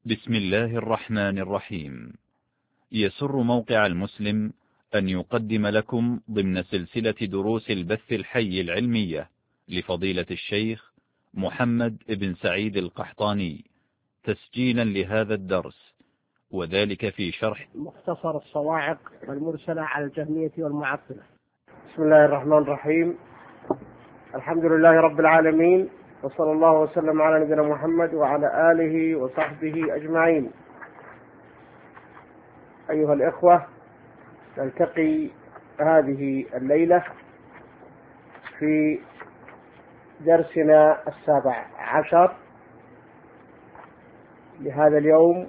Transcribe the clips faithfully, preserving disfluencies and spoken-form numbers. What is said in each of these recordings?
بسم الله الرحمن الرحيم. يسر موقع المسلم أن يقدم لكم ضمن سلسلة دروس البث الحي العلمية لفضيلة الشيخ محمد بن سعيد القحطاني تسجيلا لهذا الدرس، وذلك في شرح مختصر الصواعق والمرسلة على الجهمية والمعطلة. بسم الله الرحمن الرحيم. الحمد لله رب العالمين، وصلى الله وسلم على نبينا محمد وعلى آله وصحبه أجمعين. أيها الإخوة، نلتقي هذه الليلة في درسنا السابع عشر لهذا اليوم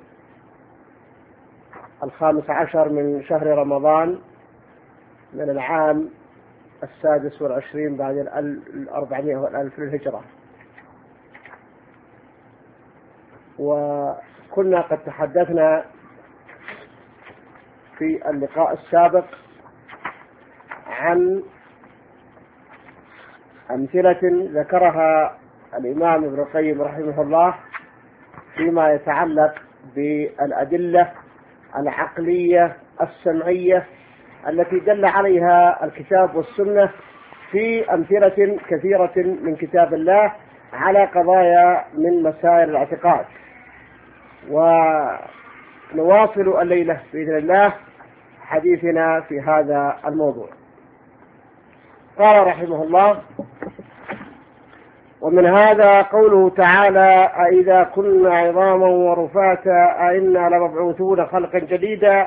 الخامس عشر من شهر رمضان من العام السادس والعشرين بعد الأربعمائة والألف للهجرة. وكنا قد تحدثنا في اللقاء السابق عن أمثلة ذكرها الإمام ابن القيم رحمه الله فيما يتعلق بالأدلة العقلية السمعية التي دل عليها الكتاب والسنة في أمثلة كثيرة من كتاب الله على قضايا من مسائل الاعتقاد. ونواصل الليلة بإذن الله حديثنا في هذا الموضوع. قال رحمه الله: ومن هذا قوله تعالى: أإذا كنا عظاما ورفاتا أئنا لمبعوثون خلقا جديدا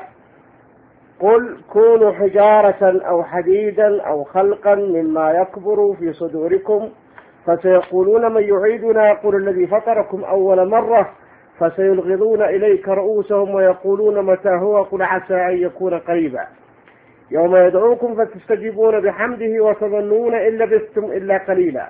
قل كونوا حجارة أو حديدا أو خلقا مما يكبر في صدوركم فسيقولون من يعيدنا قل الذي فطركم أول مرة فسيلغضون إليك رؤوسهم ويقولون متى هو قل عسى أن يكون قريبا يوم يدعوكم فتستجيبون بحمده وتظنون إن لبثتم إلا قليلا.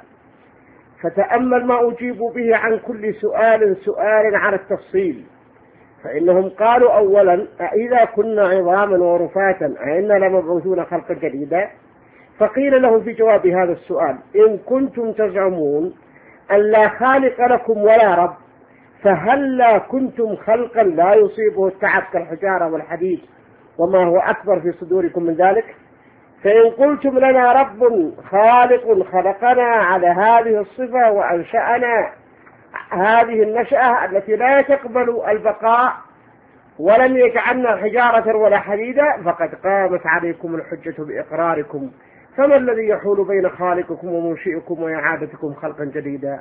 فتأمل ما أجيبوا به عن كل سؤال سؤال على التفصيل، فإنهم قالوا أولا: أإذا كنا عظاما ورفاتا أئنا لمبعوثون خلقا جديدا؟ فقيل لهم في جواب هذا السؤال: إن كنتم تزعمون أن لا خالق لكم ولا رب فهل لا كنتم خلقا لا يصيبه التعب كالحجارة والحديد وما هو أكبر في صدوركم من ذلك؟ فإن قلتم لنا رب خالق خلقنا على هذه الصفة وأنشأنا هذه النشأة التي لا تقبل البقاء ولم يجعلنا حجارة ولا حديدا فقد قامت عليكم الحجة بإقراركم، فما الذي يحول بين خالقكم ومنشئكم وإعادتكم خلقا جديدا؟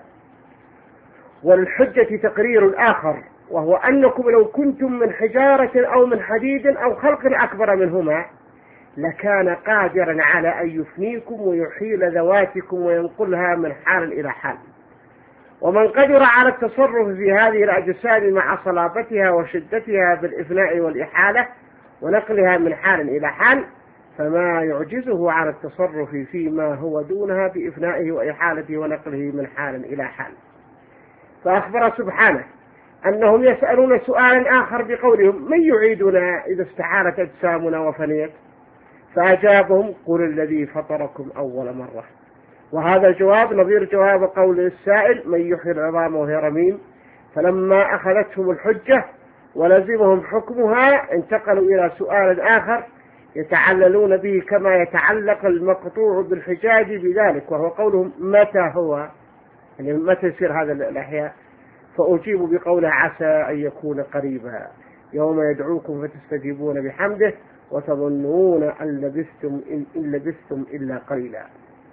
وللحجة تقرير آخر، وهو أنكم لو كنتم من حجارة أو من حديد أو خلق أكبر منهما لكان قادرا على أن يفنيكم ويحيل ذواتكم وينقلها من حال إلى حال. ومن قدر على التصرف في هذه الأجساد مع صلابتها وشدتها بالإفناء والإحالة ونقلها من حال إلى حال فما يعجزه على التصرف فيما هو دونها بإفنائه وإحالته ونقله من حال إلى حال. فأخبر سبحانه أنهم يسألون سؤالا آخر بقولهم: من يعيدنا إذا استحالت أجسامنا وفنيت؟ فأجابهم: قل الذي فطركم أول مرة. وهذا الجواب نظير جواب قول السائل: من يحيي العظام وهي رميم. فلما أخذتهم الحجة ولزمهم حكمها انتقلوا إلى سؤال آخر يتعللون به كما يتعلق المقطوع بالحجاج بذلك، وهو قولهم: متى هو؟ يعني متى يصير هذا الأحياء؟ فأجيبوا بقوله: عسى أن يكون قريبا يوم يدعوكم فتستجيبون بحمده وتظنون أن لبثتم إن لبثتم إلا قليلا.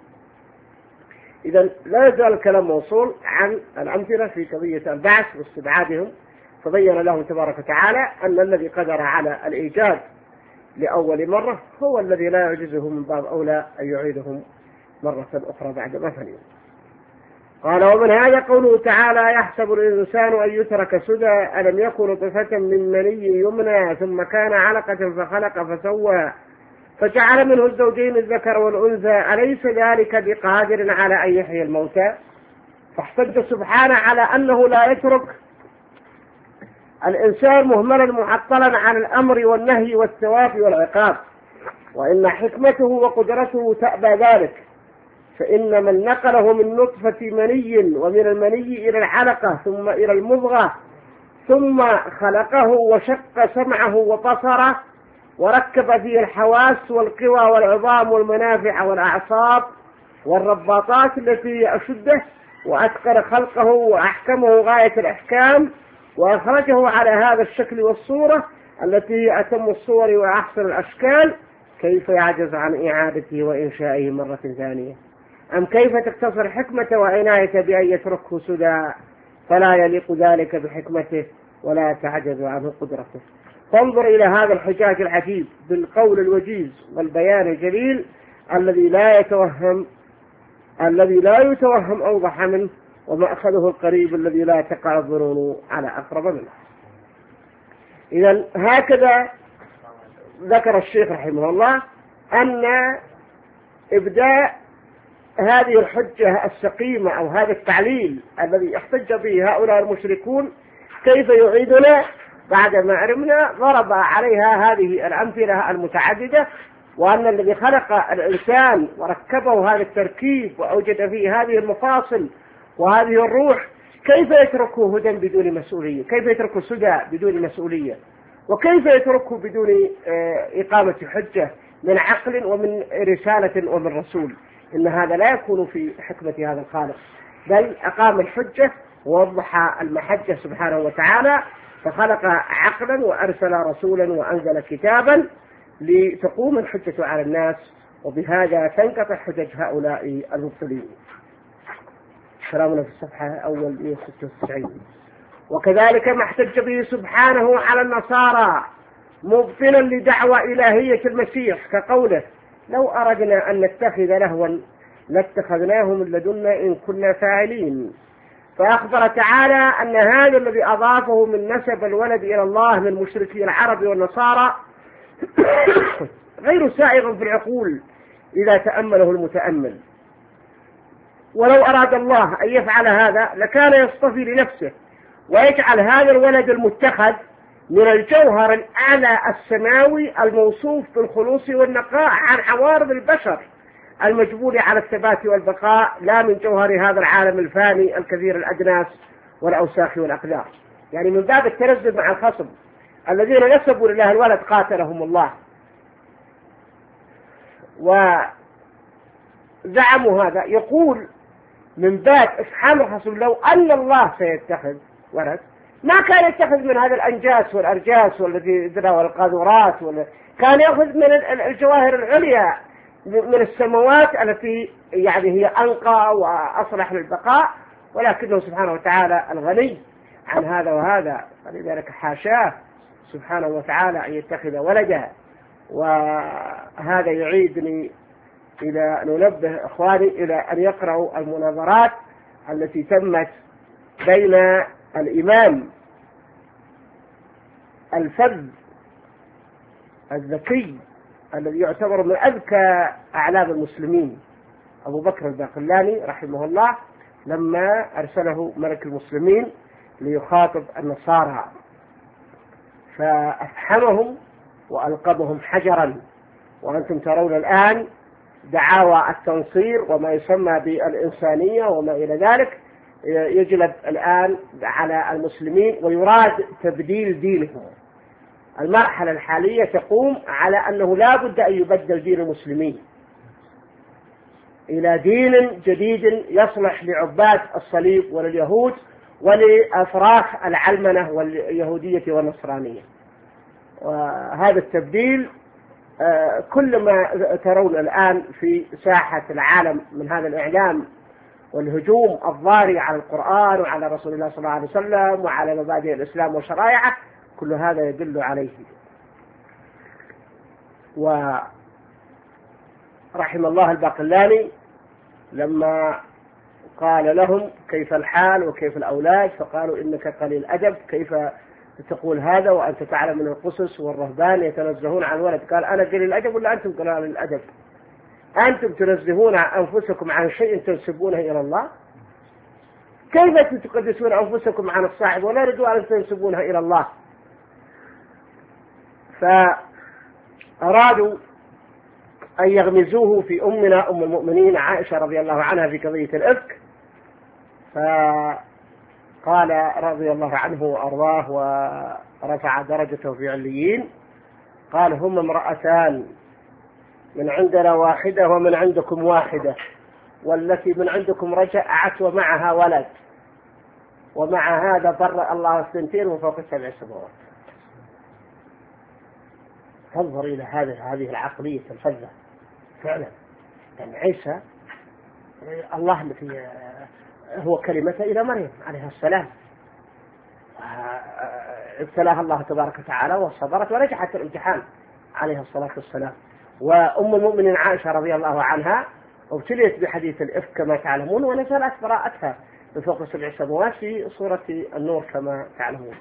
إذن لا يزال الكلام موصول عن الأمثلة في قضية البعث واستبعادهم، فبين لهم تبارك وتعالى أن الذي قدر على الإيجاد لأول مرة هو الذي لا يعجزه من باب أولى أن يعيدهم مرة أخرى بعد ما فنيوا. قال: ومن هذا قوله تعالى: يحسب الإنسان أن يترك سدى ألم يكن نطفة من مني يمنى ثم كان علقة فخلق فسوى فجعل منه الزوجين الذكر والأنثى أليس ذلك بقادر على أن يحيي الموتى؟ فاحتج سبحانه على أنه لا يترك الإنسان مهملا معطلا عن الأمر والنهي والثواب والعقاب، وإن حكمته وقدرته تأبى ذلك، فإن من نقله من نطفة مني ومن المني إلى العلقة ثم إلى المضغة ثم خلقه وشق سمعه وبصره وركب فيه الحواس والقوى والعظام والمنافع والأعصاب والرباطات التي أشده، وأتقن خلقه وأحكمه غاية الإحكام، وأخرجه على هذا الشكل والصورة التي هي أتم الصور وأحسن الأشكال. كيف يعجز عن إعادته وإنشائه مرة ثانية؟ أم كيف تقتصر حكمته وعنايته بأن يتركه سدى؟ فلا يليق ذلك بحكمته ولا تعجز عنه قدرته. فانظر إلى هذا الحجاج العجيب بالقول الوجيز والبيان الجليل الذي لا يتوهم الذي لا يتوهم أوضح منه، ومأخذه القريب الذي لا تقع الظنون على أقرب منه. إذا هكذا ذكر الشيخ رحمه الله أن إبداء هذه الحجة السقيمة أو هذا التعليل الذي احتج به هؤلاء المشركون كيف يعيدنا بعدما علمنا، ضرب عليها هذه الأمثلة المتعددة، وأن الذي خلق الإنسان وركبه هذا التركيب وأوجد فيه هذه المفاصل وهذه الروح كيف يتركه هدى بدون مسؤولية، كيف يتركه سدى بدون مسؤولية، وكيف يتركه بدون إقامة حجة من عقل ومن رسالة ومن رسول. إن هذا لا يكون في حكمة هذا الخالق، بل أقام الحجة ووضح المحجة سبحانه وتعالى، فخلق عقلا وأرسل رسولا وأنزل كتابا لتقوم الحجة على الناس، وبهذا تنقطع حجج هؤلاء المبطلين. كلامنا في الصفحة أول مئة وستة وتسعين. وكذلك ما احتج به سبحانه على النصارى مبطلا لدعوى إلهية المسيح كقوله: لو أردنا أن نتخذ لهوا لاتخذناه من لدنا إن كنا فاعلين. فأخبر تعالى أن هذا الذي أضافه من نسب الولد إلى الله من مشركي العرب والنصارى غير سائغ في العقول إذا تأمله المتأمل. ولو أراد الله أن يفعل هذا لكان يصطفي لنفسه ويجعل هذا الولد المتخذ من الجوهر الأعلى السماوي الموصوف بالخلوص والنقاء عن عوارض البشر المجبول على الثبات والبقاء، لا من جوهر هذا العالم الفاني الكثير الأجناس والأوساخ والأقدار. يعني من باب التنزل مع الخصم الذين نسبوا لله الولد قاتلهم الله وزعموا هذا، يقول من باب إفحام الخصم لو أن الله سيتخذ ولد ما كان يتخذ من هذا الأنجاس والأرجاس والذي يدرى والقاذورات، كان يأخذ من الجواهر العليا من السماوات التي يعني هي أنقى وأصلح للبقاء، ولكنه سبحانه وتعالى الغني عن هذا وهذا، فلذلك حاشاه سبحانه وتعالى أن يتخذ ولدا. وهذا يعيدني إلى ننبه إخواني إلى أن يقرأوا المناظرات التي تمت بين الإمام الفذ الذكي الذي يعتبر من أذكى أعلام المسلمين أبو بكر الباقلاني رحمه الله، لما أرسله ملك المسلمين ليخاطب النصارى، فأفحمهم وألقبهم حجرا. وأنتم ترون الآن دعاوى التنصير وما يسمى بالإنسانية وما إلى ذلك يجلب الآن على المسلمين ويراد تبديل دينهم. المرحلة الحالية تقوم على أنه لا بد أن يبدل دين المسلمين إلى دين جديد يصلح لعباد الصليب ولليهود ولأفراح العلمنة واليهودية والنصرانية. وهذا التبديل كل ما ترون الآن في ساحة العالم من هذا الإعلام والهجوم الضاري على القرآن وعلى رسول الله صلى الله عليه وسلم وعلى مبادئ الإسلام وشرائعه، كل هذا يدل عليه. ورحم الله الباقلاني لما قال لهم كيف الحال وكيف الأولاد، فقالوا إنك قليل أدب، كيف تقول هذا وأنت تعلم من القصص والرهبان يتنزهون عن ولد؟ قال أنا قليل الأدب ولا أنتم قليل الأدب؟ أنتم تنزهون أنفسكم عن شيء تنسبونه إلى الله، كيف تقدسون أنفسكم عن الصاحب ولا رجوا أن تنسبونها إلى الله؟ فأرادوا أن يغمزوه في أمنا أم المؤمنين عائشة رضي الله عنها في قضية الإفك، قال رضي الله عنه وأرضاه ورفع درجته في عليين، قال: هم امرأتان، من عندنا واحدة ومن عندكم واحدة، والتي من عندكم رجعت ومعها ولد، ومع هذا برأ الله الثنتين وفوق السبع سماوات. تنظر إلى هذه هذه العقلية الفذة فعلا. يعني عيسى الله التي هو كلمته إلى مريم عليها السلام، ابتلاها الله تبارك وتعالى وصبرت ونجحت الامتحان عليها الصلاة والسلام. وأم المؤمنين عائشة رضي الله عنها ابتليت بحديث الإفك كما تعلمون، ونزلت براءتها بفوق سبع سماوات في سورة النور كما تعلمون.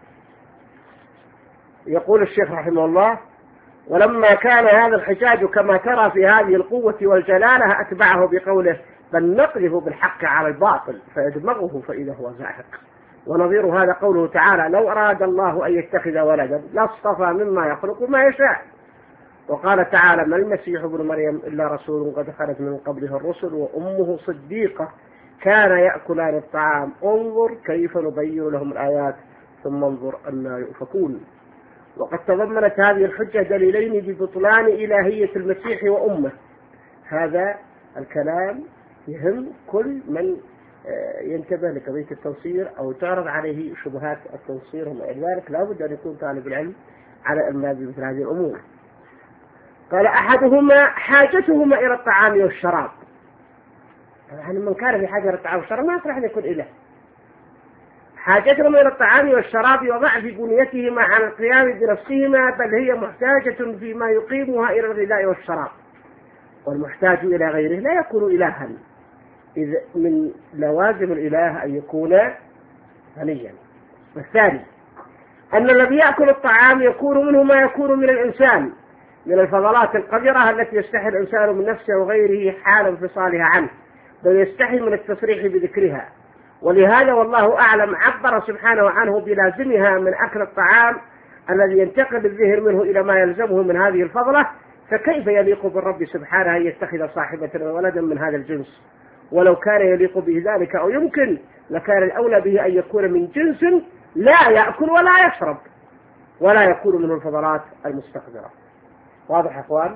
يقول الشيخ رحمه الله: ولما كان هذا الحجاج كما ترى في هذه القوة والجلالة أتبعه بقوله: بل نقذف بالحق على الباطل فيدمغه فإذا هو زاهق. ونظير هذا قوله تعالى: لو أراد الله أن يتخذ ولدا لاصطفى مما يخلق ما يشاء. وقال تعالى: ما المسيح ابن مريم إلا رسول قد خلت من قبله الرسل وأمه صديقة كان يأكلان الطعام انظر كيف نبين لهم الآيات ثم انظر أنى يؤفكون. وقد تضمنت هذه الحجة دليلين ببطلان إلهية المسيح وأمه. هذا الكلام يهم كل من ينتبه لقضية التنصير أو تعرض عليه شبهات التنصير، ومع ذلك لا بد أن يكون طالب العلم على إلمام بمثل هذه الأمور. قال: أحدهما حاجتهما إلى الطعام والشراب. يعني من كان في حاجة إلى الطعام والشراب ما يصلح أن يكون إله. حاجتهما إلى الطعام والشراب وضعف بنيتهما عن القيام بنفسهما، بل هي محتاجة فيما يقيمها إلى الغذاء والشراب. والمحتاج إلى غيره لا يكون إلها، إذ من لوازم الإله أن يكون غنيا. والثاني أن الذي يأكل الطعام يكون منه ما يكون من الإنسان من الفضلات القذرة التي يستحي الإنسان من نفسه وغيره حال انفصالها عنه، بل يستحي من التصريح بذكرها. ولهذا والله أعلم عبر سبحانه عنه بلازمها من أكل الطعام الذي ينتقل الذهن منه إلى ما يلزمه من هذه الفضلة. فكيف يليق بالرب سبحانه أن يتخذ صاحبة ولدا من هذا الجنس؟ ولو كان يليق به ذلك أو يمكن لكان الأولى به أن يكون من جنس لا يأكل ولا يشرب ولا يكون منه الفضلات المستقذرة. واضح يا أخوان؟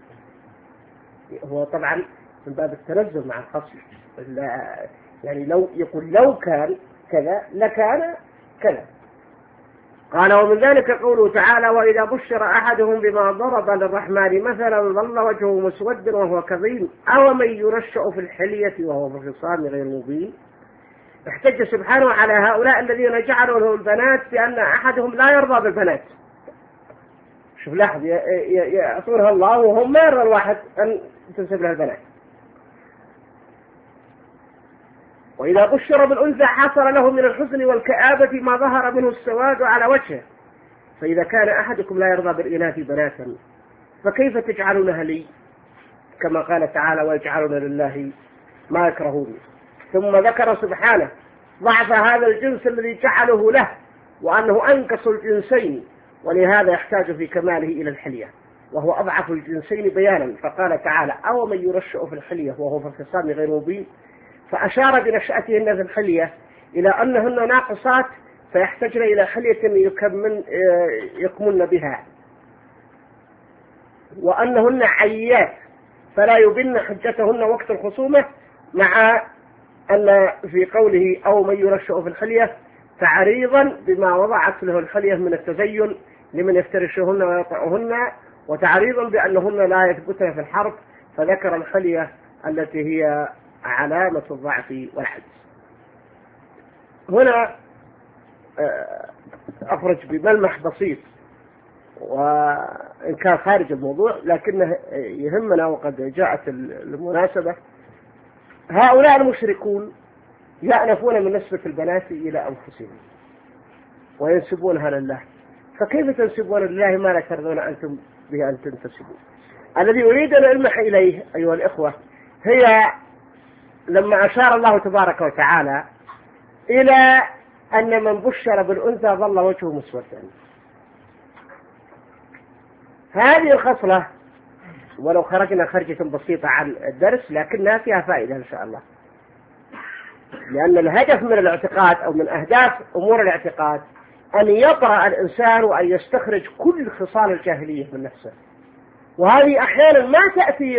هو طبعا من باب التنزل مع الخصم، يعني لو يقول لو كان كذا لكان كذا. قال: ومن ذلك قوله تعالى: وإذا بشر أحدهم بما ضرب للرحمن مثلا ظل وجهه مسودا وهو كظيم أو من ينشأ في الحلية وهو في الخصام غير مبين. احتج سبحانه على هؤلاء الذين جعلوا له البنات بأن أحدهم لا يرضى بالبنات. شوف لاحظ، يعطونها الله وهم ما يرضى الواحد أن تنسب لها البنات. وإذا بشر بالأنثى حصل له من الحزن والكآبة ما ظهر منه السواد على وجهه. فإذا كان أحدكم لا يرضى بالإناث بناتا فكيف تجعلونها لي؟ كما قال تعالى: ويجعلون لله ما يكرهون. ثم ذكر سبحانه ضعف هذا الجنس الذي جعله له وأنه أنقص الجنسين، ولهذا يحتاج في كماله إلى الحلية وهو أضعف الجنسين بيانا. فقال تعالى: أو من يرشأ في الحلية وهو في الخصام غير مبين. فأشار بنشأتهن في الحلية إلى أنهن ناقصات فيحتاجن إلى حلية يكمن يكمن بها، وأنهن عيات فلا يبن حجتهن وقت الخصومة، مع أن في قوله أو من يرشأ في الحلية تعريضا بما وضعت له الحلية من التزين لمن يفترشهن ويطعهن، وتعريضا بأنهن لا يثبتن في الحرب، فذكر الحلية التي هي علامة الضعف والعجز. هنا أخرج بملمح بسيط وإن كان خارج الموضوع لكنه يهمنا وقد جاءت المناسبة. هؤلاء المشركون يأنفون من نسبة البنات إلى أنفسهم وينسبونها لله، فكيف تنسبون لله ما لا ترضون أنتم به أن تنتسبوا؟ الذي أريد أن ألمح إليه أيها الإخوة هي لما أشار الله تبارك وتعالى إلى أن من بشر بالأنثى ظل وجهه مسودا. هذه الخصلة ولو خرجنا خرجة بسيطة عن الدرس لكنها فيها فائدة إن شاء الله. لأن الهدف من الاعتقاد أو من أهداف أمور الاعتقاد أن يطرأ الإنسان وأن يستخرج كل خصال الجاهلية من نفسه، وهذه أحيانا ما تأتي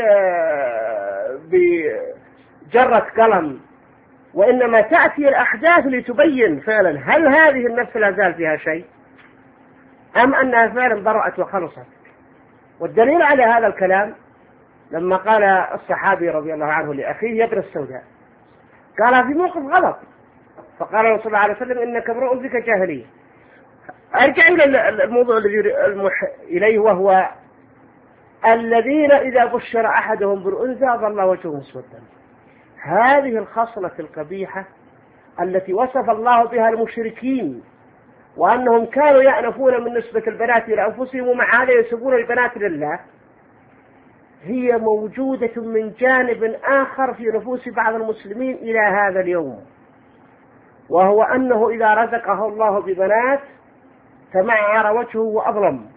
بجرة قلم، وإنما تأتي الأحداث لتبين فعلا هل هذه النفس لا زال فيها شيء أم أنها فعلا برأت وخلصت. والدليل على هذا الكلام لما قال الصحابي رضي الله عنه لأخيه يا ابن السوداء، قال في موقف غلط، فقال رسول الله عليه وسلم إنك امرؤ فيك جاهلية. أرجع إلى الموضوع الذي المح إليه، وهو الذين إذا بشر أحدهم بالأنثى ظل وجهه مسودا. هذه الخصلة القبيحة التي وصف الله بها المشركين، وأنهم كانوا يأنفون من نسبة البنات إلى أنفسهم ومع هذا يسبون البنات لله، هي موجودة من جانب آخر في نفوس بعض المسلمين إلى هذا اليوم، وهو أنه إذا رزقه الله ببنات تمعر وجهه وأظلم،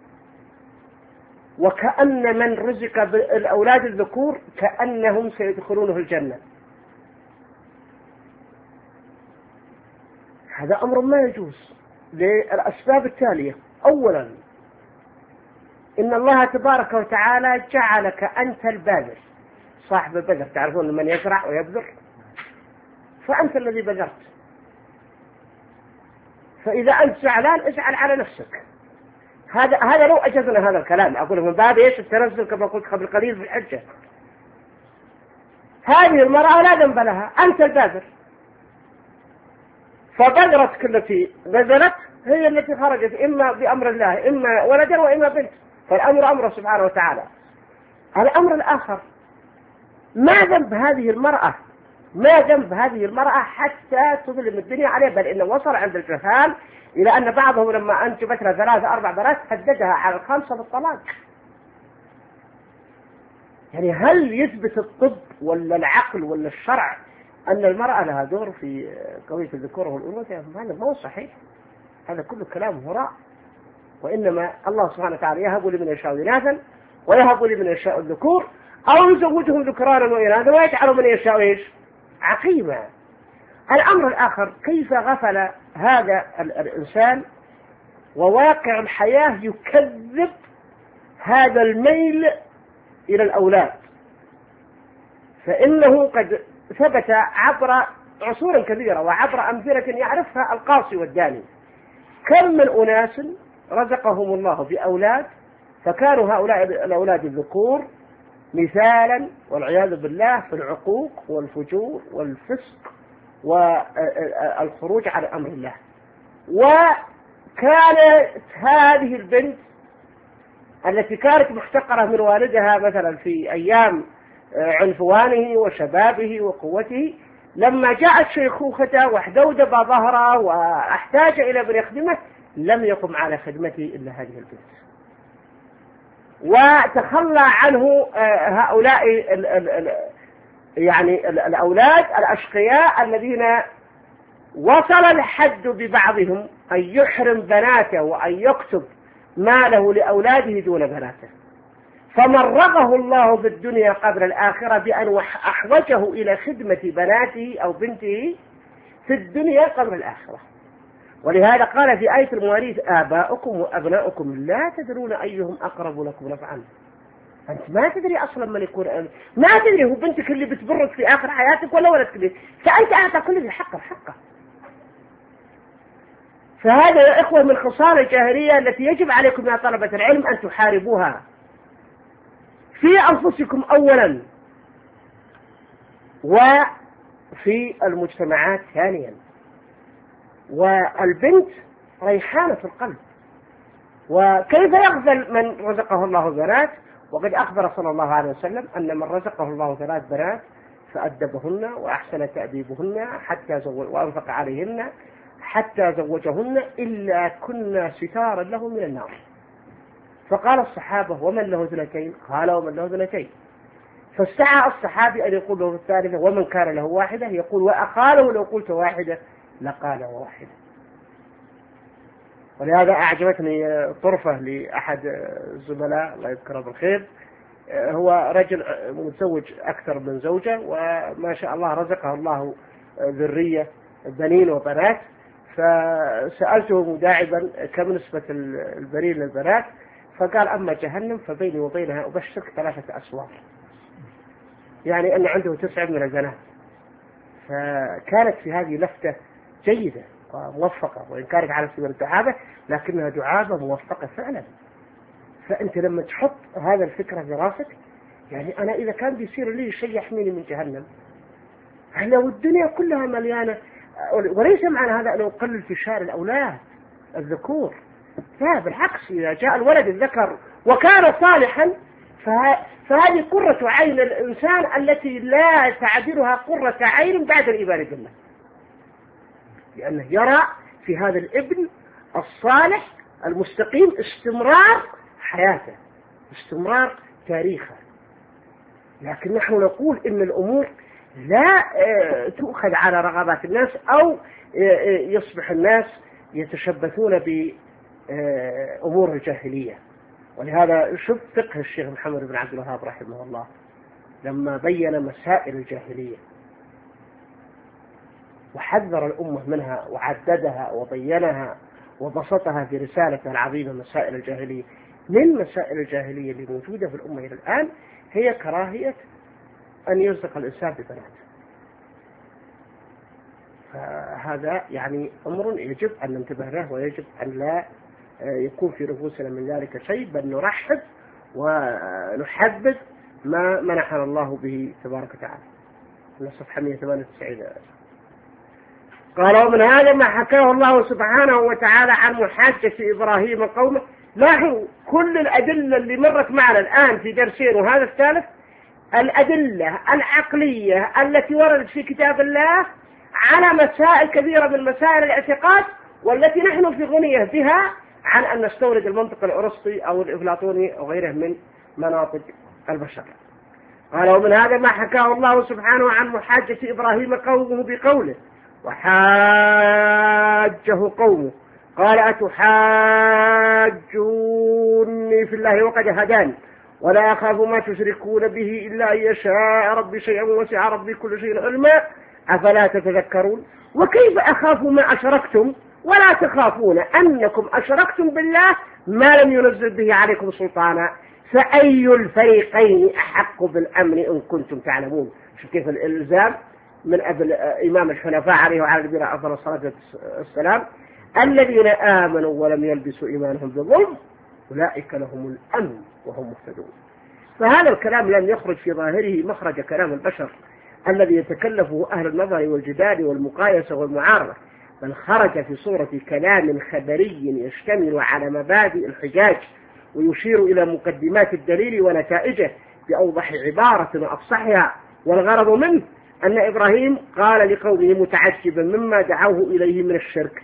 وكأن من رزق بالأولاد الذكور كأنهم سيدخلونه الجنة. هذا أمر ما يجوز للأسباب التالية. أولا، إن الله تبارك وتعالى جعلك أنت الباذر صاحب البذر، تعرفون من يزرع ويبذر، فأنت الذي بذرت، فإذا أنت زعلان ازعل على نفسك. هذا هذا لو أجزنا هذا الكلام، أقول من باب إيش التنزل كما قلت قبل قليل في الحجة. هذه المرأة لا ذنب لها، أنت الباذر، فبذرتك التي بذلت هي التي خرجت إما بأمر الله إما ولدا وإما بنت، فالأمر أمره سبحانه وتعالى. الأمر الآخر، ما ذنب هذه المرأة ما ذنب هذه المرأة حتى تظلم الدنيا عليه، بل إنه وصل عند الجهال إلى أن بعضهم لما أنجبت لها ثلاثة أربع بنات هددها على الخامسة بالطلاق. يعني هل يثبت الطب ولا العقل ولا الشرع أن المرأة لها دور في قضية الذكور والأنوثة؟ هذا ما هو صحيح، هذا كله كلام هراء. وإنما الله سبحانه وتعالى يهب لمن يشاء إناثا ويهب لمن يشاء الذكور أو يزوجهم ذكرانا وإناثا ويجعل من يشاء إيش عقيما. الأمر الآخر، كيف غفل هذا الإنسان وواقع الحياة يكذب هذا الميل إلى الأولاد، فإنه قد ثبت عبر عصور كثيرة وعبر أمثلة يعرفها القاصي والداني، كم من أناس رزقهم الله بأولاد فكانوا هؤلاء الأولاد الذكور مثالا والعياذ بالله في العقوق والفجور والفسق والخروج على أمر الله. وكانت هذه البنت التي كانت محتقرة من والدها مثلا في أيام عنفوانه وشبابه وقوته، لما جاءت شيخوخته واحدودب ظهره واحتاج إلى من يخدمه لم يقم على خدمته إلا هذه البنت، وتخلى عنه هؤلاء ال ال ال يعني الأولاد الأشقياء الذين وصل الحد ببعضهم أن يحرم بناته وأن يكتب ماله لأولاده دون بناته، فمرغه الله في الدنيا قبل الآخرة بأن أحوجه إلى خدمة بناته أو بنته في الدنيا قبل الآخرة. ولهذا قال في آية المواريث آباؤكم وأبناؤكم لا تدرون أيهم أقرب لكم نفعا. أنت ما تدري أصلا من يكون أمن. ما تدري هو بنتك اللي بتبرك في آخر حياتك ولا ولدك اللي فأنت أعطى كل ذي حقه حقه. فهذا يا إخوة من خصال الجاهلية التي يجب عليكم يا طلبة العلم أن تحاربوها في أنفسكم أولا وفي المجتمعات ثانيا. والبنت ريحانة القلب، وكيف يغفل من رزقه الله بنات؟ وقد أخبر صلى الله عليه وسلم أن من رزقه الله ثلاث بنات فأدبهن وأحسن تأديبهن حتى زوج وأنفق عليهن حتى زوجهن إلا كنا ستارا له من النار. فقال الصحابة ومن له اثنتين؟ قال ومن له اثنتين. فاستعى الصحابي أن يقول له الثالثة ومن كان له واحدة؟ يقول وأقاله لو قلت واحدة لقال واحدة. ولهذا أعجبتني طرفة لأحد الزملاء الله يذكره بالخير، هو رجل متزوج أكثر من زوجة وما شاء الله رزقه الله ذرية بنين وبنات، فسألته مداعبا كم نسبة البنين للبنات، فقال أما جهنم فبيني وبينها أبشرك ثلاثة أسوار، يعني أن عنده تسع من البنات. فكانت في هذه لفتة جيدة وموفقة، وإن كانت على سبيل الدعابة لكنها دعابة موفقة فعلا. فأنت لما تحط هذا الفكرة في راسك، يعني أنا إذا كان بيصير لي شيء يحميني من جهنم، لو الدنيا كلها مليانة، وليس معنى هذا أن أقلل في شأن الأولاد الذكور، لا بالعكس، إذا جاء الولد الذكر وكان صالحا فهذه قرة عين الإنسان التي لا تعدلها قرة عين بعد الإيمان بالله، لأنه يرى في هذا الابن الصالح المستقيم استمرار حياته، استمرار تاريخه. لكن نحن نقول إن الأمور لا تؤخذ على رغبات الناس، أو يصبح الناس يتشبثون بأمور الجاهلية. ولهذا شوف فقه الشيخ محمد بن عبد الوهاب رحمه الله لما بين مسائل الجاهلية وحذر الأمة منها وعددها وبينها وبسطها في رسالته العظيمة مسائل الجاهلية. من مسائل الجاهلية اللي موجودة في الأمة إلى الآن هي كراهية أن يرزق الإنسان ببنات. فهذا يعني أمر يجب أن ننتبه له، ويجب أن لا يكون في نفوسنا من ذلك شيء، بل نرحب ونحبذ ما منحنا الله به تبارك وتعالى. الصفحة مئة وثمانية وتسعين. قال: ومن هذا ما حكاه الله سبحانه وتعالى عن محاجة إبراهيم قومه. لاحظوا كل الأدلة اللي مرت معنا الآن في درسين وهذا الثالث، الأدلة العقلية التي وردت في كتاب الله على مسائل كبيرة من مسائل الاعتقاد، والتي نحن في غنية بها عن أن نستورد المنطق الأرسطي أو الأفلاطوني أو غيره من مناطق البشر. قال: ومن هذا ما حكاه الله سبحانه عن محاجة إبراهيم قومه بقوله: وحاجه قومه قال: أتحاجوني في الله وقد هداني ولا أخاف ما تشركون به إلا أن يشاء ربي شيئا وسع ربي كل شيء علما أفلا تتذكرون. وكيف أخاف ما أشركتم ولا تخافون أنكم أشركتم بالله ما لم ينزل به عليكم سلطانا فأي الفريقين أحق بالأمن إن كنتم تعلمون. شوف كيف الإلزام من أبل إمام الحنفاء عليه وعلى نبينا أفضل الصلاة والسلام: الذين آمنوا ولم يلبسوا إيمانهم بظلم أولئك لهم الأمن وهم مهتدون. فهذا الكلام لم يخرج في ظاهره مخرج كلام البشر الذي يتكلفه أهل النظر والجدال والمقايسة والمعارضة، بل خرج في صورة كلام خبري يشتمل على مبادئ الحجاج ويشير إلى مقدمات الدليل ونتائجه بأوضح عبارة وأفصحها. والغرض منه أن إبراهيم قال لقومه متعجبا مما دعوه إليه من الشرك: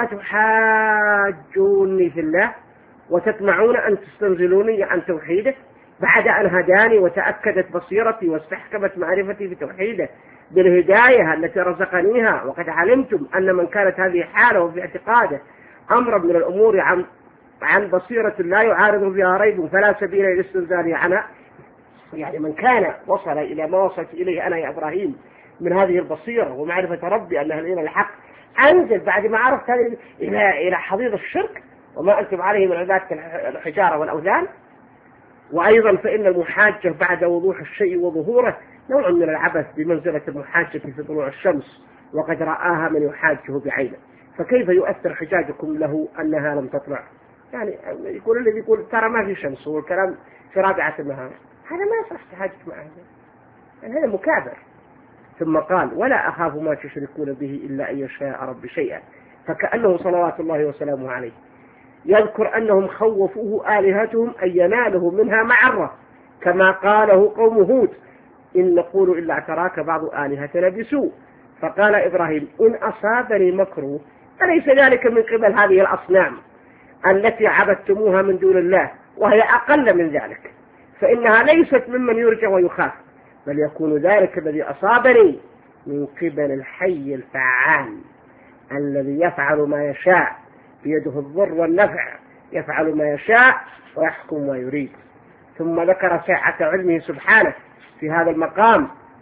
أتحاجوني في الله وتطمعون أن تستنزلوني عن توحيده بعد أن هداني وتأكدت بصيرتي واستحكمت معرفتي بتوحيده بالهداية التي رزقنيها، وقد علمتم أن من كانت هذه حاله في اعتقاده أمرا من الأمور عن عن بصيرة لا يعارض فيها ريب فلا سبيل إلى الاستنزال عنها. يعني من كان وصل إلى ما وصلت إليه أنا يا إبراهيم من هذه البصيرة ومعرفة ربي أنها الإله الحق، أنزل بعد ما عرفت هذه إلى إلى حضيض الشرك وما أنتم عليه من عبادة الحجارة والأوثان. وأيضا فإن المحاجة بعد وضوح الشيء وظهوره نوع من العبث بمنزلة المحاجة في طلوع الشمس وقد رآها من يحاجه بعينه، فكيف يؤثر حجاجكم له أنها لم تطلع؟ يعني يقول الذي يقول ترى ما في شمس والكلام في رابعة النهار، هذا ما يصح تحاجة معه، يعني هذا مكابر. ثم قال: ولا أخاف ما تشركون به إلا أن يشاء ربي شيئا، فكأنه صلوات الله وسلامه عليه يذكر أنهم خوفوه آلهتهم أن ينالوا منها معرة، كما قاله قوم هود: إن نقول إلا اعتراك بعض آلهتنا بسوء. فقال إبراهيم: إن أصابني مكروه فليس ذلك من قبل هذه الأصنام التي عبدتموها من دون الله، وهي أقل من ذلك، فإنها ليست ممن يرجى ويخاف، بل يكون ذلك الذي أصابني من قبل الحي الفعال الذي يفعل ما يشاء بيده الضر والنفع، يفعل ما يشاء ويحكم ما يريد. ثم ذكر سعة علمه سبحانه في هذا المقام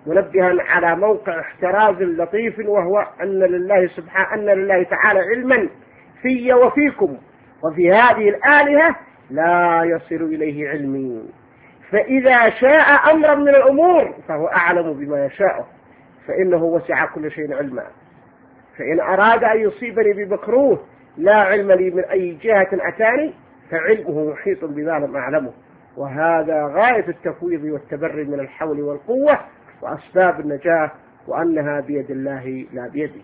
منبها على موقع احتراز لطيف، وهو أن لله سبحانه أن لله تعالى علما في وفيكم، وفي هذه الآلهة لا يصل إليه علمي، فإذا شاء أمرا من الأمور فهو أعلم بما يشاء، فإنه وسع كل شيء علما. فإن أراد أن يصيبني بمكروه لا علم لي من أي جهة أتاني، فعلمه محيط بما لم أعلمه، وهذا غاية التفويض والتبري من الحول والقوة وأسباب النجاة، وأنها بيد الله لا بيدي.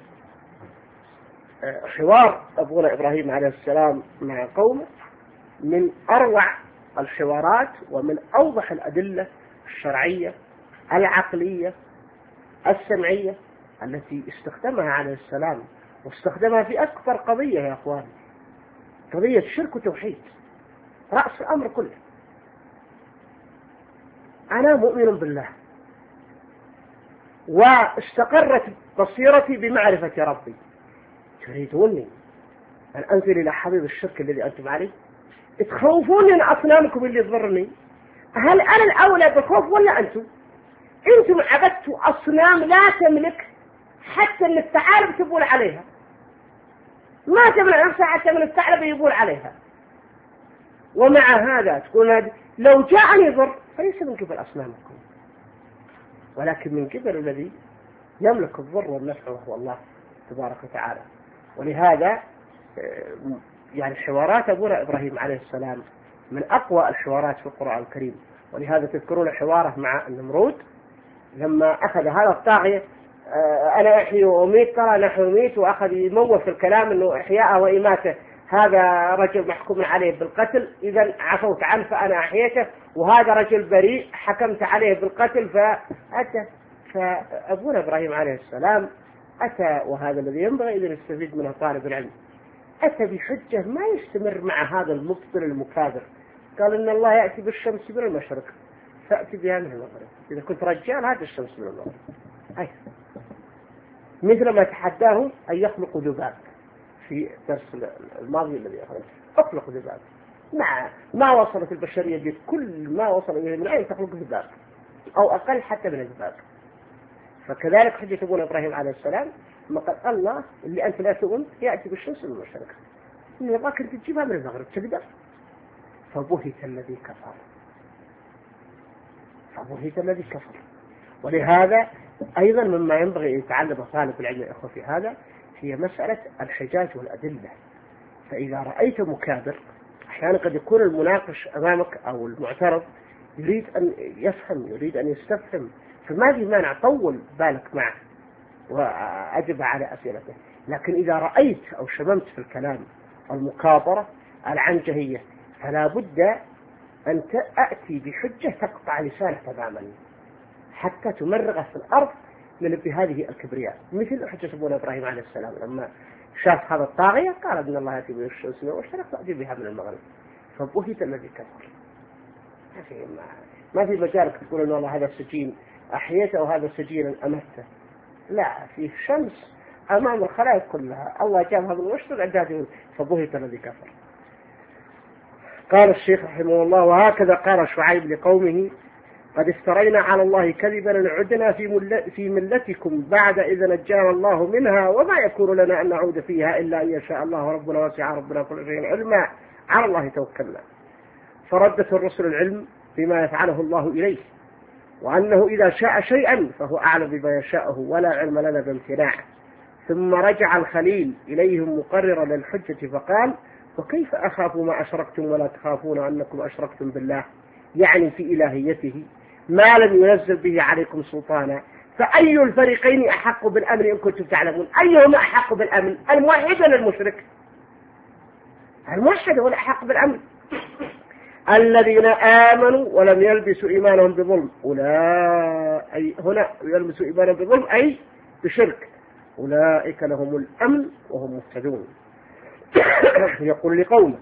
حوار أبونا إبراهيم عليه السلام مع قومه من أروع الحوارات ومن أوضح الأدلة الشرعية العقلية السمعية التي استخدمها عليه السلام، واستخدمها في أكبر قضية يا أخوان، قضية شرك وتوحيد، رأس الأمر كله. أنا مؤمن بالله واستقرت بصيرتي بمعرفة ربي، تريدوني أن أنزل إلى حضيض الشرك الذي أنتم عليه؟ تخوفوني من أصنامكم اللي تضرني؟ هل أنا الأولى بالخوف ولا أنتم؟ أنتم عبدتوا أصنام لا تملك حتى أن الثعالب تبول عليها، ما تملك نفسها حتى من الثعلب يبول عليها، ومع هذا تقول لو جاءني ضر فليس من قبل أصنامكم ولكن من قبل الذي يملك الضر والنفع وهو الله تبارك وتعالى. ولهذا يعني حوارات أبونا إبراهيم عليه السلام من أقوى الحوارات في القرآن الكريم. ولهذا تذكرون حواره مع النمرود لما أخذ هذا الطاغية أنا أحيي وأميت، ترى نحن نميت، وأخذ يموه في الكلام أنه إحياءه وإماته هذا رجل محكوم عليه بالقتل، إذا عفوت عنه فأنا أحييته، وهذا رجل بريء حكمت عليه بالقتل فأتى. فأبونا إبراهيم عليه السلام أتى، وهذا الذي ينبغي إذا يستفيد منه طالب العلم، أتى بحجة ما يستمر مع هذا المبطل المكابر. قال إن الله يأتي بالشمس من المشرق فأتي بها من المغرب، إذا كنت رجال هذا الشمس من المغرب. أي مثل ما تحداهم أن يخلقوا ذباب في درس الماضي الذي أخذته، أخلقوا ذباب، مع ما وصلت البشرية بكل ما وصل إليه من أين تخلق ذباب أو أقل حتى من الذباب. فكذلك حجة أبونا إبراهيم عليه السلام ما قال الله اللي أنت لا تؤمن يأتي بالشمس من المشرق، إن يبغاك أنت تجيبها من المغرب تقدر. فبهت الذي كفر، فبهت الذي كفر. ولهذا أيضا مما ينبغي أن يتعلم طالب العلم الأخوة في هذا هي مسألة الحجاج والأدلة. فإذا رأيت مكابر أحيانا قد يكون المناقش أمامك أو المعترض يريد أن يفهم، يريد أن يستفهم، فما في مانع طول بالك معه وأجب على أسئلته. لكن إذا رأيت أو شممت في الكلام المكابرة العنجهية فلا بد أن تأتي بحجة تقطع لسانه تماما حتى تمرغه في الأرض من بهذه الكبرياء، مثل حجة أبونا إبراهيم عليه السلام لما شاف هذا الطاغية قال إن الله يأتي بالشمس من المشرق فأتي بها من المغرب، فبهت الذي كفر. ما في ما في مجالك تقول إن والله هذا السجين أحييته وهذا السجين أمته، لا، في شمس أمام الخلائق كلها الله جابها من المشرق عندها، فبهت الذي كفر. قال الشيخ رحمه الله: وهكذا قال شعيب لقومه: قد افترينا على الله كذبا إن عدنا في, مل... في ملتكم بعد إذا نجانا الله منها وما يكون لنا أن نعود فيها إلا أن يشاء الله ربنا وسع ربنا كل شيء علما على الله توكلنا. فردت الرسل العلم بما يفعله الله إليه، وأنه إذا شاء شيئا فهو أعلم بما يشاءه ولا علم لنا بامتناعه. ثم رجع الخليل إليهم مقررا للحجة فقال: وكيف أخاف ما أشركتم ولا تخافون أنكم أشركتم بالله، يعني في إلهيته ما لم ينزل به عليكم سلطانا، فأي الفريقين أحق بالأمن إن كنتم تعلمون؟ أيهما أحق بالأمن، الموحد ولا المشرك؟ الموحد هو الأحق بالأمن. الذين آمنوا ولم يلبسوا إيمانهم بظلم أولئك، هنا يلبسوا إيمانهم بظلم أي بشرك، أولئك لهم الأمن وهم مهتدون. يقول لقومه: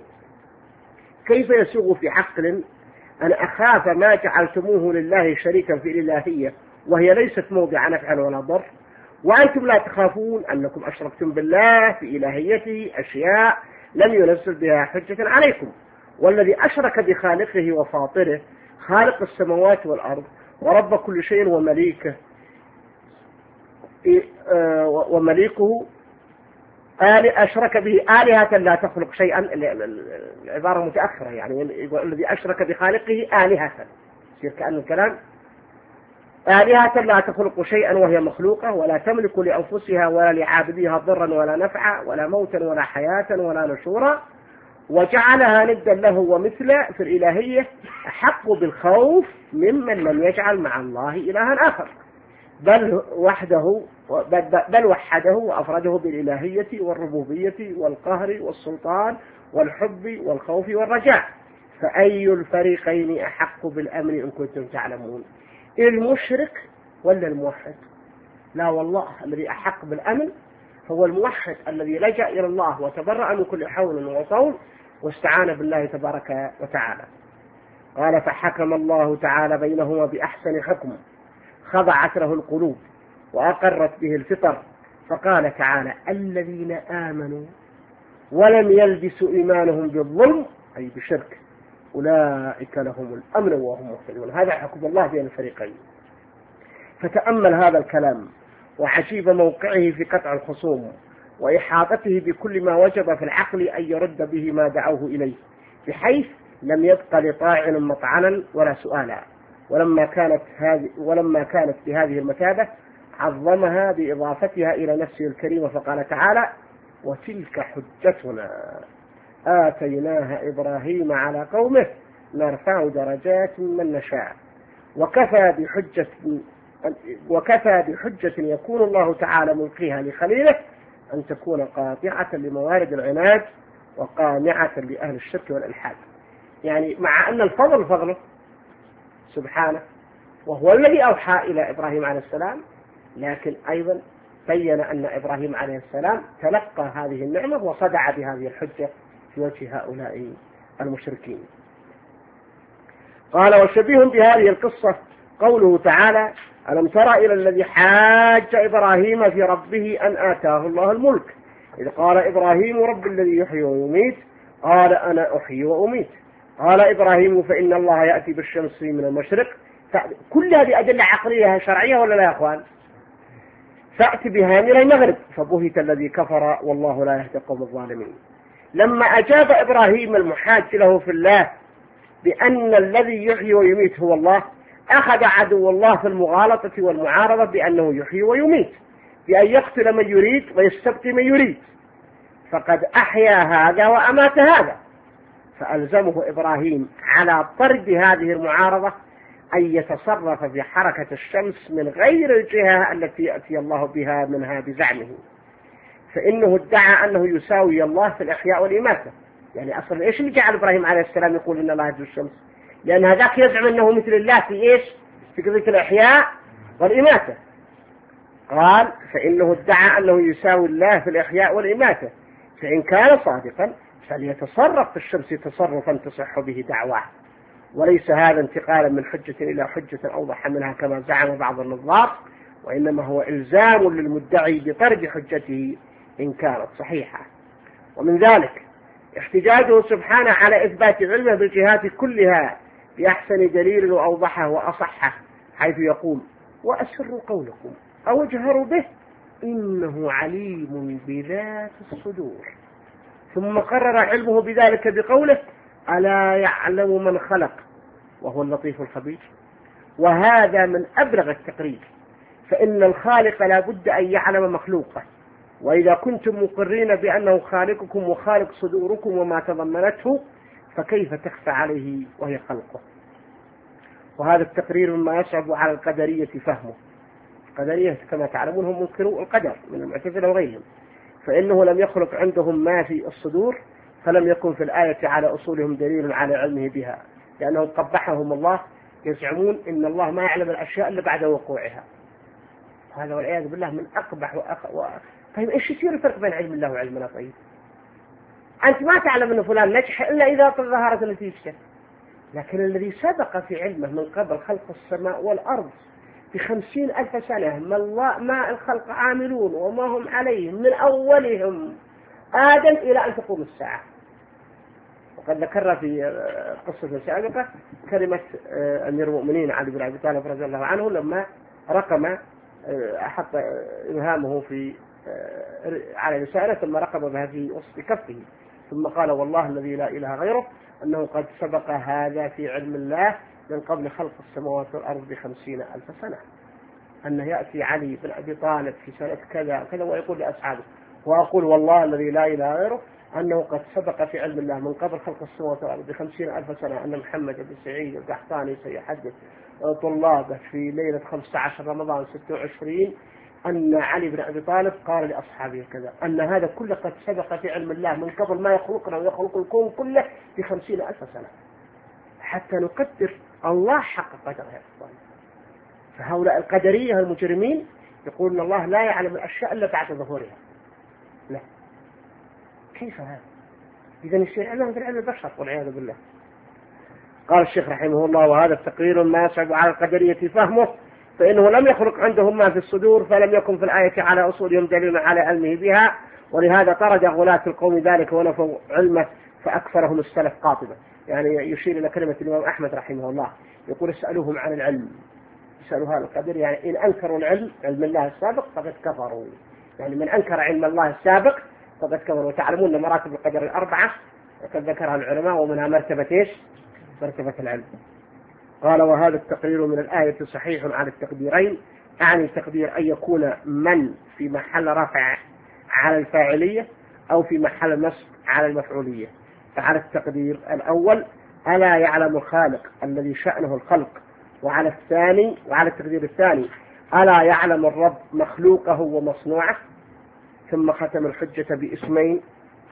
كيف يسوغ في عقل أن أخاف ما جعلتموه لله شريكا في الإلهية وهي ليست موضع نفع ولا ضر، وأنتم لا تخافون أنكم أشركتم بالله في إلهيته أشياء لم ينزل بها حجة عليكم، والذي أشرك بخالقه وفاطره خالق السماوات والأرض ورب كل شيء ومليكه ومليكه آل أشرك به آلهة لا تخلق شيئا. العبارة متأخرة، يعني الذي أشرك بخالقه آلهة، يصير كأن الكلام آلهة لا تخلق شيئا وهي مخلوقة، ولا تملك لأنفسها ولا لعابدها ضرا ولا نفعا ولا موتا ولا حياة ولا نشورا، وجعلها ندا له ومثله في الإلهية، أحق بالخوف ممن لم يجعل مع الله إلها آخر، بل وحده بل وحده وأفرده بالإلهية والربوبية والقهر والسلطان والحب والخوف والرجاء. فأي الفريقين أحق بالأمن إن كنتم تعلمون؟ المشرك ولا الموحد؟ لا والله، الذي أحق بالأمن هو الموحد الذي لجأ إلى الله وتبرأ من كل حول وصول واستعان بالله تبارك وتعالى. قال فحكم الله تعالى بينهما بأحسن حكم خضعت له القلوب وأقرت به الفطر، فقال تعالى الذين آمنوا ولم يلبسوا إيمانهم بالظلم أي بشرك أولئك لهم الأمن وهم مهتدون. هذا حكم الله بين الفريقين. فتأمل هذا الكلام وعجيب موقعه في قطع الخصوم وإحاطته بكل ما وجب في العقل أن يرد به ما دعوه إليه، بحيث لم يبق لطاعن مطعنا ولا سؤالا. ولما كانت هذه ولما كانت بهذه المثابة عظمها بإضافتها إلى نفسه الكريمة، فقال تعالى وتلك حجتنا آتيناها إبراهيم على قومه نرفع درجات من نشاء. وكفى بحجة وكفى بحجة يكون الله تعالى ملقيها لخليله أن تكون قاطعة لموارد العناد وقامعة لأهل الشرك والإلحاد. يعني مع أن الفضل فضله سبحانه وهو الذي أوحى إلى إبراهيم عليه السلام، لكن أيضا بين أن إبراهيم عليه السلام تلقى هذه النعمة وصدع بهذه الحجة في وجه هؤلاء المشركين. قال وشبيه بهذه القصة قوله تعالى ألم تر إلى الذي حاج إبراهيم في ربه أن آتاه الله الملك إذ قال إبراهيم رب الذي يحيي ويميت قال أنا أحيي وأميت قال إبراهيم فإن الله يأتي بالشمس من المشرق. كل هذه أدلة عقلية شرعية ولا لا يا أخوان؟ فأتي بها من المغرب فبهت الذي كفر والله لا يهدي القوم الظالمين. لما أجاب إبراهيم المحاج له في الله بأن الذي يحيي ويميت هو الله، أخذ عدو الله في المغالطة والمعارضة بأنه يحيي ويميت، بأن يقتل من يريد ويستبقي من يريد، فقد أحيا هذا وأمات هذا. فألزمه إبراهيم على طرد هذه المعارضة أن يتصرف في حركة الشمس من غير الجهة التي يأتي الله بها منها بزعمه، فإنه ادعى أنه يساوي الله في الإحياء والإماتة. يعني أصلا إيش اللي جعل إبراهيم عليه السلام يقول إن الله يهدي الشمس؟ لأن هذاك يزعم أنه مثل الله في إيش؟ في قضية الإحياء والإماتة. قال فإنه ادعى أنه يساوي الله في الإحياء والإماتة، فإن كان صادقا فليتصرف في الشمس تصرفا تصح به دعواه، وليس هذا انتقالا من حجة إلى حجة أوضح منها كما زعم بعض النظار، وإنما هو إلزام للمدعي بطرد حجته إن كانت صحيحة. ومن ذلك احتجاجه سبحانه على إثبات علمه بالجهات كلها بأحسن دليل وأوضحه وأصحه، حيث يقول وأسروا قولكم أو اجهروا به إنه عليم بذات الصدور، ثم قرر علمه بذلك بقوله ألا يعلم من خلق وهو اللطيف الخبير. وهذا من أبلغ التقرير، فإن الخالق لا بد أن يعلم مخلوقه، وإذا كنتم مقرين بأنه خالقكم وخالق صدوركم وما تضمنته فكيف تخفى عليه وهي خلقه؟ وهذا التقرير مما يصعب على القدرية فهمه. القدرية كما تعلمون هم منكروا القدر من المعتزلة وغيرهم، فإنه لم يخلق عندهم ما في الصدور، فلم يكن في الآية على أصولهم دليل على علمه بها، لأنهم قبحهم الله، يزعمون إن الله ما يعلم الأشياء إلا بعد وقوعها. هذا والعياذ بالله من أقبح وأق... و... طيب إيش يصير الفرق بين علم الله وعلمنا؟ طيب أنت ما تعلم أن فلان نجح إلا إذا ظهرت نتيجته، لكن الذي سبق في علمه من قبل خلق السماء والأرض بخمسين ألف سنة ما, الله ما الخلق عاملون وما هم عليه من أولهم آدم إلى أن تقوم الساعة، وقد ذكرنا في قصة سابقة كلمة أمير المؤمنين علي بن أبي طالب رضي الله عنه لما رقم أحط إبهامه في على لسانه ثم رقم بها في وسط كفه ثم قال والله الذي لا إله غيره أنه قد سبق هذا في علم الله من قبل خلق السماوات والأرض بخمسين ألف سنة، أنه يأتي علي بن أبي طالب في سنة كذا كذا ويقول لأصحابه وأقول والله الذي لا إله غيره أنه قد سبق في علم الله من قبل خلق السماوات والأرض بخمسين ألف سنة أن محمد بن سعيد القحطاني سيحدث طلابه في ليلة خمسة عشر رمضان ستة وعشرين أن علي بن أبي طالب قال لأصحابه كذا، أن هذا كله قد سبق في علم الله من قبل ما يخلقنا ويخلق الكون كله بخمسين ألف سنة، حتى نقدر الله حق قدره يا إخوان. فهؤلاء القدرية المجرمين يقولون الله لا يعلم الأشياء إلا بعد ظهورها. لا، كيف هذا؟ إذا يصير علم في علم البشر والعياذ بالله. قال الشيخ رحمه الله وهذا التقرير ما يصعب على القدرية فهمه فإنه لم يخلق عندهم ما في الصدور فلم يكن في الآية على أصولهم دليل على علمه بها، ولهذا طرد غلاة القوم ذلك ونفوا علمه فأكثرهم السلف قاطبة. يعني يشير إلى كلمة الإمام أحمد رحمه الله يقول اسألوهم عن العلم، يسألوا هذا القدر، يعني إن أنكروا العلم علم الله السابق فقد كفروا، يعني من أنكر علم الله السابق فقد كفروا. وتعلمون أن مراتب القدر الأربعة وقد ذكرها العلماء ومنها مرتبة إيش؟ مرتبة العلم. قال وهذا التقرير من الآية صحيح على التقديرين، يعني التقدير أن يكون من في محل رفع على الفاعلية أو في محل نصب على المفعولية. فعلى التقدير الأول ألا يعلم الخالق الذي شأنه الخلق، وعلى الثاني وعلى التقدير الثاني ألا يعلم الرب مخلوقه ومصنوعه. ثم ختم الحجة باسمين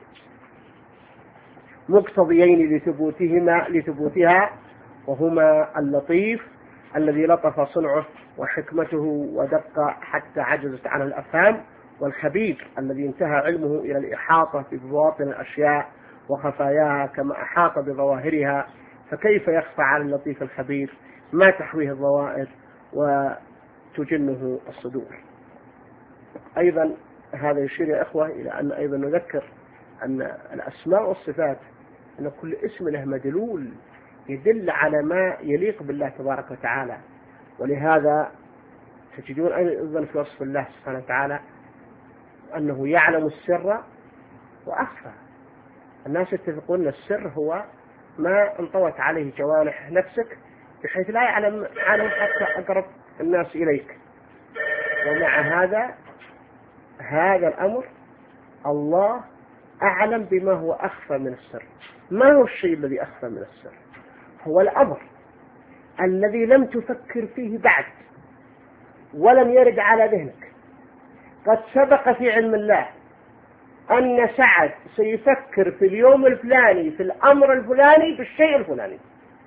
مقتضيين لثبوتهما لثبوتها وهما اللطيف الذي لطف صنعه وحكمته ودق حتى عجزت عنه الأفهام، والخبير الذي انتهى علمه إلى الإحاطة ببواطن الأشياء وخفاياها كما أحاط بظواهرها، فكيف يخفى على اللطيف الخبير ما تحويه الظواهر وتجنه الصدور. أيضا هذا يشير يا إخوة إلى أن أيضا نذكر أن الأسماء والصفات أن كل اسم له مدلول يدل على ما يليق بالله تبارك وتعالى، ولهذا تجدون أيضا في وصف الله سبحانه وتعالى أنه يعلم السر وأخفى. الناس يتفقون أن السر هو ما انطوت عليه جوانح نفسك بحيث لا يعلم عنه حتى أقرب الناس إليك، ومع هذا هذا الأمر الله أعلم بما هو أخفى من السر. ما هو الشيء الذي أخفى من السر؟ هو الأمر الذي لم تفكر فيه بعد ولم يرد على ذهنك. قد سبق في علم الله أن سعد سيفكر في اليوم الفلاني في الأمر الفلاني في الشيء الفلاني،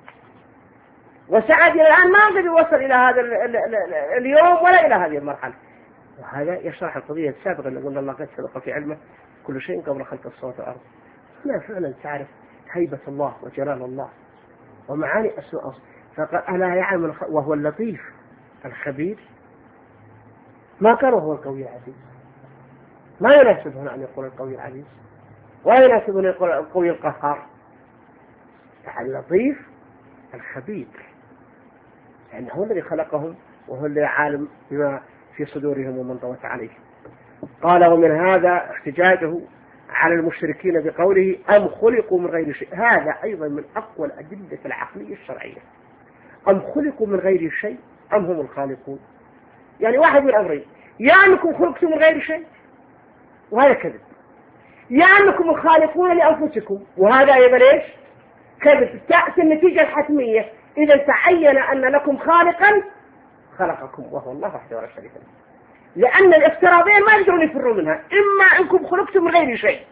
وسعد الآن ما قد وصل إلى هذا اليوم ولا إلى هذه المرحلة. وهذا يشرح القضية السابقة اللي قلنا الله قد سبق في علمه كل شيء قبل خلق السماوات والأرض. لا فعلا تعرف هيبة الله وجلال الله ومعاني أسماء. فقال ألا يعلم وهو اللطيف الخبير. ما كان هو القوي العزيز، ما يناسب هنا أن يقول القوي العزيز ولا يناسب أن يقول القوي القهار. اللطيف الخبير لأنه هو الذي خلقهم وهو الذي عالم بما في صدورهم ومن طوت عليه. قال ومن هذا احتجاجه على المشركين بقوله أم خلقوا من غير شيء. هذا أيضا من أقوى الأدلة العقلية الشرعية. أم خلقوا من غير شيء أم هم الخالقون. يعني واحد من أمرين، يا أنكم خلقتم من غير شيء وهذا كذب، يا أنكم الخالقون لأنفسكم وهذا أيضا إيش؟ كذب. تأتي النتيجة الحتمية إذا تعين أن لكم خالقا خلقكم وهو الله وحده ولا شريك له. لأن الافتراضين ما يقدرون يفروا منها، إما أنكم خلقتم من غير شيء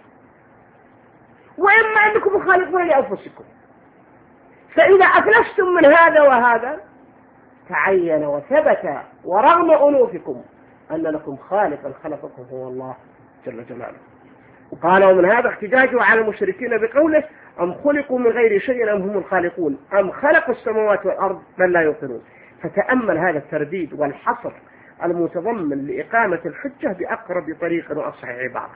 وإما أنكم خالقون لأنفسكم. فإذا أفلستم من هذا وهذا تعين وثبت ورغم أنوفكم أن لكم خالقا خلقكم هو الله جل جلاله. قال ومن هذا احتجاجه على المشركين بقوله أم خلقوا من غير شيء أم هم الخالقون أم خلقوا السماوات والأرض بل لا يوقنون. فتأمل هذا الترديد والحصر المتضمن لإقامة الحجة بأقرب طريق وأصح عبارة.